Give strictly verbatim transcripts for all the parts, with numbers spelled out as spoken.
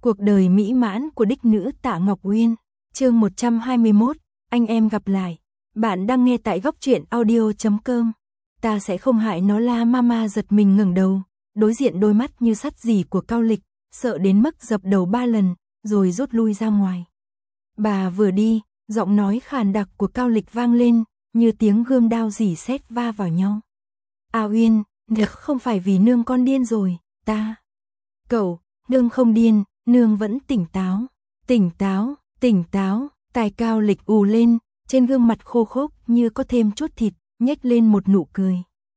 Cuộc đời mỹ mãn của đích nữ Tạ Ngọc Uyên, chương một trăm hai mươi mốt, anh em gặp lại. Bạn đang nghe tại góc truyện audio chấm com. Ta sẽ không hại nó. La Mama giật mình ngẩng đầu, đối diện đôi mắt như sắt dì của Cao Lịch, sợ đến mức dập đầu ba lần, rồi rút lui ra ngoài. Bà vừa đi, giọng nói khàn đặc của Cao Lịch vang lên, như tiếng gươm đao rỉ sét va vào nhau. A Uyên, nực không phải vì nương con điên rồi, ta. Cậu, nương không điên, nương vẫn tỉnh táo. Tỉnh táo, tỉnh táo, tài Cao Lịch ù lên, trên gương mặt khô khốc như có thêm chút thịt, nhếch lên một nụ cười.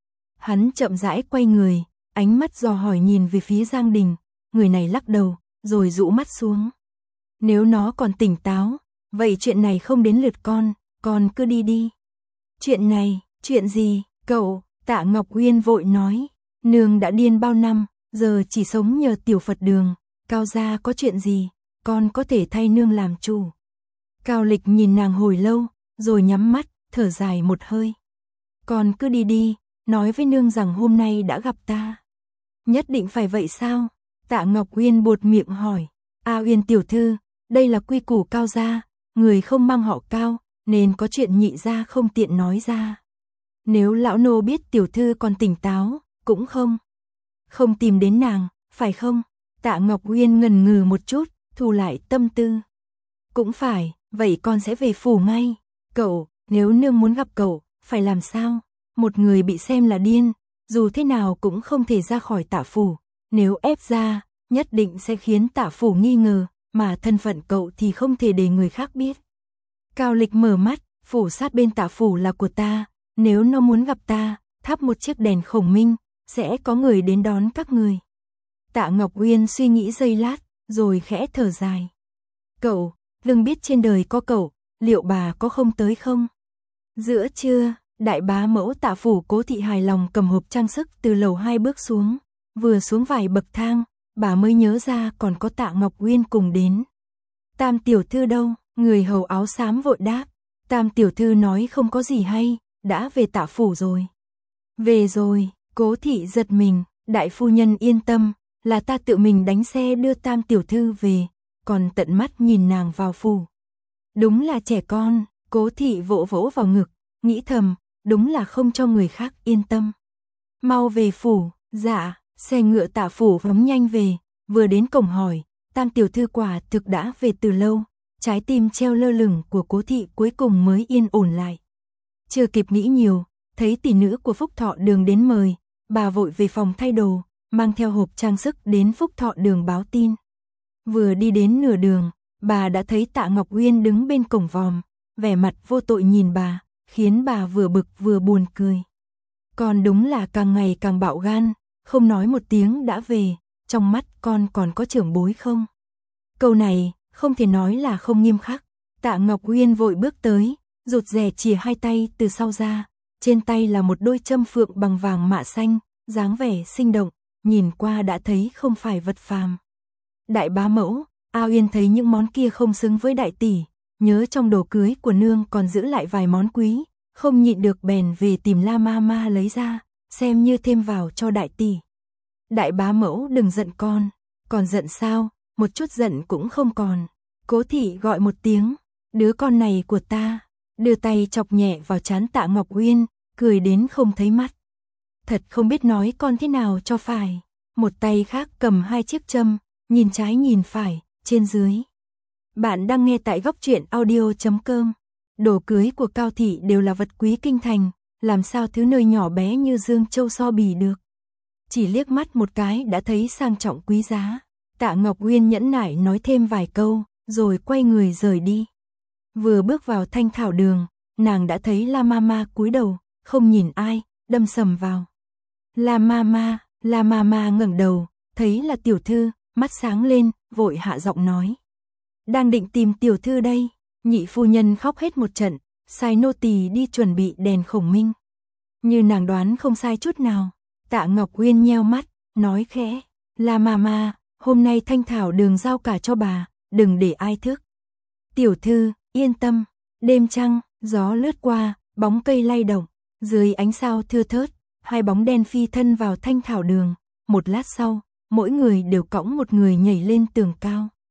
Hắn chậm rãi quay người, ánh mắt dò hỏi nhìn về phía Giang Đình, người này lắc đầu, rồi rũ mắt xuống. Nếu nó còn tỉnh táo, vậy chuyện này không đến lượt con, con cứ đi đi. Chuyện này, chuyện gì, cậu? Tạ Ngọc Uyên vội nói, nương đã điên bao năm, giờ chỉ sống nhờ tiểu Phật đường, Cao gia có chuyện gì, con có thể thay nương làm chủ. Cao Lịch nhìn nàng hồi lâu, rồi nhắm mắt, thở dài một hơi. Con cứ đi đi, nói với nương rằng hôm nay đã gặp ta. Nhất định phải vậy sao? Tạ Ngọc Uyên buột miệng hỏi. A Uyên tiểu thư, đây là quy củ Cao gia, người không mang họ Cao, nên có chuyện nhị gia không tiện nói ra. Nếu lão nô biết tiểu thư còn tỉnh táo, cũng không. Không tìm đến nàng, phải không? Tạ Ngọc Uyên ngần ngừ một chút, thu lại tâm tư. Cũng phải, vậy con sẽ về phủ ngay. Cậu, nếu nương muốn gặp cậu, phải làm sao? Một người bị xem là điên, dù thế nào cũng không thể ra khỏi Tạ phủ. Nếu ép ra, nhất định sẽ khiến Tạ phủ nghi ngờ, mà thân phận cậu thì không thể để người khác biết. Cao Lịch mở mắt, phủ sát bên Tạ phủ là của ta. Nếu nó muốn gặp ta, thắp một chiếc đèn khổng minh, sẽ có người đến đón các người. Tạ Ngọc Uyên suy nghĩ giây lát, rồi khẽ thở dài. Cậu, đừng biết trên đời có cậu, liệu bà có không tới không? Giữa trưa, đại bá mẫu Tạ phủ Cố thị hài lòng cầm hộp trang sức từ lầu hai bước xuống, vừa xuống vài bậc thang, bà mới nhớ ra còn có Tạ Ngọc Uyên cùng đến. Tam tiểu thư đâu? Người hầu áo xám vội đáp. Tam tiểu thư nói không có gì hay, đã về Tạ phủ rồi. Về rồi, Cố thị giật mình, đại phu nhân yên tâm, là ta tự mình đánh xe đưa Tam tiểu thư về, còn tận mắt nhìn nàng vào phủ. Đúng là trẻ con, Cố thị vỗ vỗ vào ngực, nghĩ thầm, đúng là không cho người khác yên tâm. Mau về phủ, dạ, xe ngựa Tạ phủ phóng nhanh về, vừa đến cổng hỏi, Tam tiểu thư quả thực đã về từ lâu, trái tim treo lơ lửng của Cố thị cuối cùng mới yên ổn lại. Chưa kịp nghĩ nhiều, thấy tỷ nữ của Phúc Thọ Đường đến mời, bà vội về phòng thay đồ, mang theo hộp trang sức đến Phúc Thọ Đường báo tin. Vừa đi đến nửa đường, bà đã thấy Tạ Ngọc Uyên đứng bên cổng vòm, vẻ mặt vô tội nhìn bà, khiến bà vừa bực vừa buồn cười. Con đúng là càng ngày càng bạo gan, không nói một tiếng đã về, trong mắt con còn có trưởng bối không? Câu này, không thể nói là không nghiêm khắc. Tạ Ngọc Uyên vội bước tới, rụt rè chìa hai tay từ sau ra, trên tay là một đôi châm phượng bằng vàng mạ xanh, dáng vẻ sinh động, nhìn qua đã thấy không phải vật phàm. Đại bá mẫu, A Uyên thấy những món kia không xứng với đại tỷ, nhớ trong đồ cưới của nương còn giữ lại vài món quý, không nhịn được bèn về tìm La Mama lấy ra, xem như thêm vào cho đại tỷ. Đại bá mẫu đừng giận con, còn giận sao, một chút giận cũng không còn. Cố thị gọi một tiếng, đứa con này của ta, đưa tay chọc nhẹ vào trán Tạ Ngọc Uyên, cười đến không thấy mắt. Thật không biết nói con thế nào cho phải. Một tay khác cầm hai chiếc châm, nhìn trái nhìn phải, trên dưới. Bạn đang nghe tại góc truyện audio chấm com. Đồ cưới của Cao thị đều là vật quý kinh thành, làm sao thứ nơi nhỏ bé như Dương Châu so bì được. Chỉ liếc mắt một cái đã thấy sang trọng quý giá. Tạ Ngọc Uyên nhẫn nại nói thêm vài câu, rồi quay người rời đi. Vừa bước vào Thanh Thảo Đường, nàng đã thấy La Mama cúi đầu, không nhìn ai, đâm sầm vào. La Mama, La Mama ngẩng đầu, thấy là tiểu thư, mắt sáng lên, vội hạ giọng nói. Đang định tìm tiểu thư đây. Nhị phu nhân khóc hết một trận, sai nô tỳ đi chuẩn bị đèn khổng minh. Như nàng đoán không sai chút nào, Tạ Ngọc Uyên nheo mắt, nói khẽ, La Mama, hôm nay Thanh Thảo Đường giao cả cho bà, đừng để ai thức. Tiểu thư, yên tâm. Đêm trăng, gió lướt qua, bóng cây lay động, dưới ánh sao thưa thớt, hai bóng đen phi thân vào Thanh Thảo Đường. Một lát sau, mỗi người đều cõng một người nhảy lên tường cao.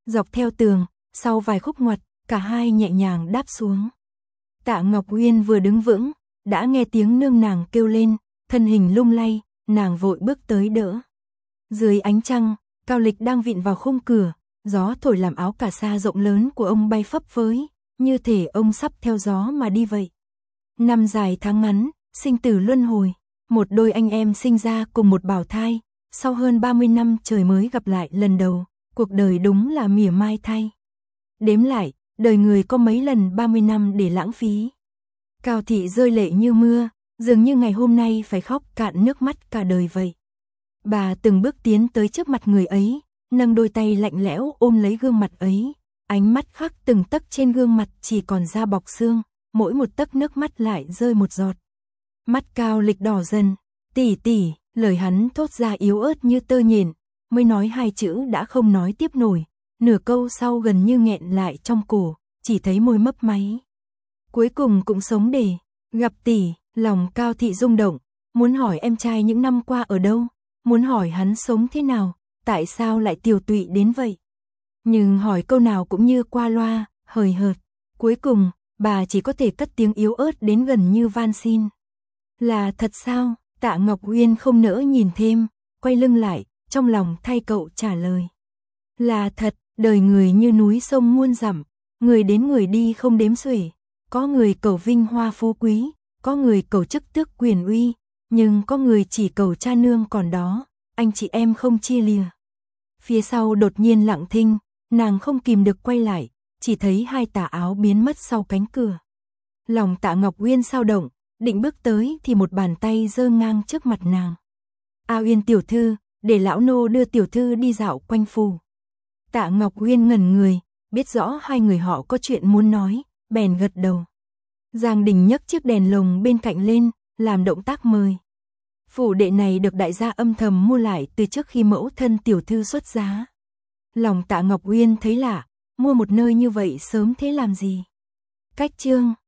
Dọc theo tường, sau vài khúc ngoặt, cả hai nhẹ nhàng đáp xuống. Tạ Ngọc Uyên vừa đứng vững, đã nghe tiếng nương nàng kêu lên, thân hình lung lay, nàng vội bước tới đỡ. Dưới ánh trăng, Cao Lịch đang vịn vào khung cửa, gió thổi làm áo cà sa rộng lớn của ông bay phấp phới, như thể ông sắp theo gió mà đi vậy. Năm dài tháng ngắn, sinh tử luân hồi, một đôi anh em sinh ra cùng một bào thai, sau hơn ba mươi năm trời mới gặp lại lần đầu, cuộc đời đúng là mỉa mai thay. Đếm lại, đời người có mấy lần ba mươi năm để lãng phí. Cao Thị rơi lệ như mưa, dường như ngày hôm nay phải khóc cạn nước mắt cả đời vậy. Bà từng bước tiến tới trước mặt người ấy, nâng đôi tay lạnh lẽo ôm lấy gương mặt ấy, ánh mắt khắc từng tấc trên gương mặt chỉ còn da bọc xương, mỗi một tấc nước mắt lại rơi một giọt. Mắt Cao Lịch đỏ dần, "Tỷ tỷ", lời hắn thốt ra yếu ớt như tơ nhện, mới nói hai chữ đã không nói tiếp nổi, nửa câu sau gần như nghẹn lại trong cổ, chỉ thấy môi mấp máy. Cuối cùng cũng sống để gặp tỷ, lòng Cao Thị rung động, muốn hỏi em trai những năm qua ở đâu, muốn hỏi hắn sống thế nào, tại sao lại tiều tụy đến vậy. Nhưng hỏi câu nào cũng như qua loa, hời hợt, cuối cùng, bà chỉ có thể cất tiếng yếu ớt đến gần như van xin. "Là thật sao?" Tạ Ngọc Uyên không nỡ nhìn thêm, quay lưng lại, trong lòng thay cậu trả lời. "Là thật, đời người như núi sông muôn dặm, người đến người đi không đếm xuể, có người cầu vinh hoa phú quý, có người cầu chức tước quyền uy, nhưng có người chỉ cầu cha nương còn đó, anh chị em không chia lìa." Phía sau đột nhiên lặng thinh, nàng không kìm được quay lại, chỉ thấy hai tà áo biến mất sau cánh cửa. Lòng Tạ Ngọc Uyên sao động, định bước tới thì một bàn tay giơ ngang trước mặt nàng. "A Uyên tiểu thư, để lão nô đưa tiểu thư đi dạo quanh phủ." Tạ Ngọc Uyên ngẩn người, biết rõ hai người họ có chuyện muốn nói, bèn gật đầu. Giang Đình nhấc chiếc đèn lồng bên cạnh lên, làm động tác mời. Phủ đệ này được đại gia âm thầm mua lại từ trước khi mẫu thân tiểu thư xuất giá. Lòng Tạ Ngọc Uyên thấy lạ, mua một nơi như vậy sớm thế làm gì? Cách chương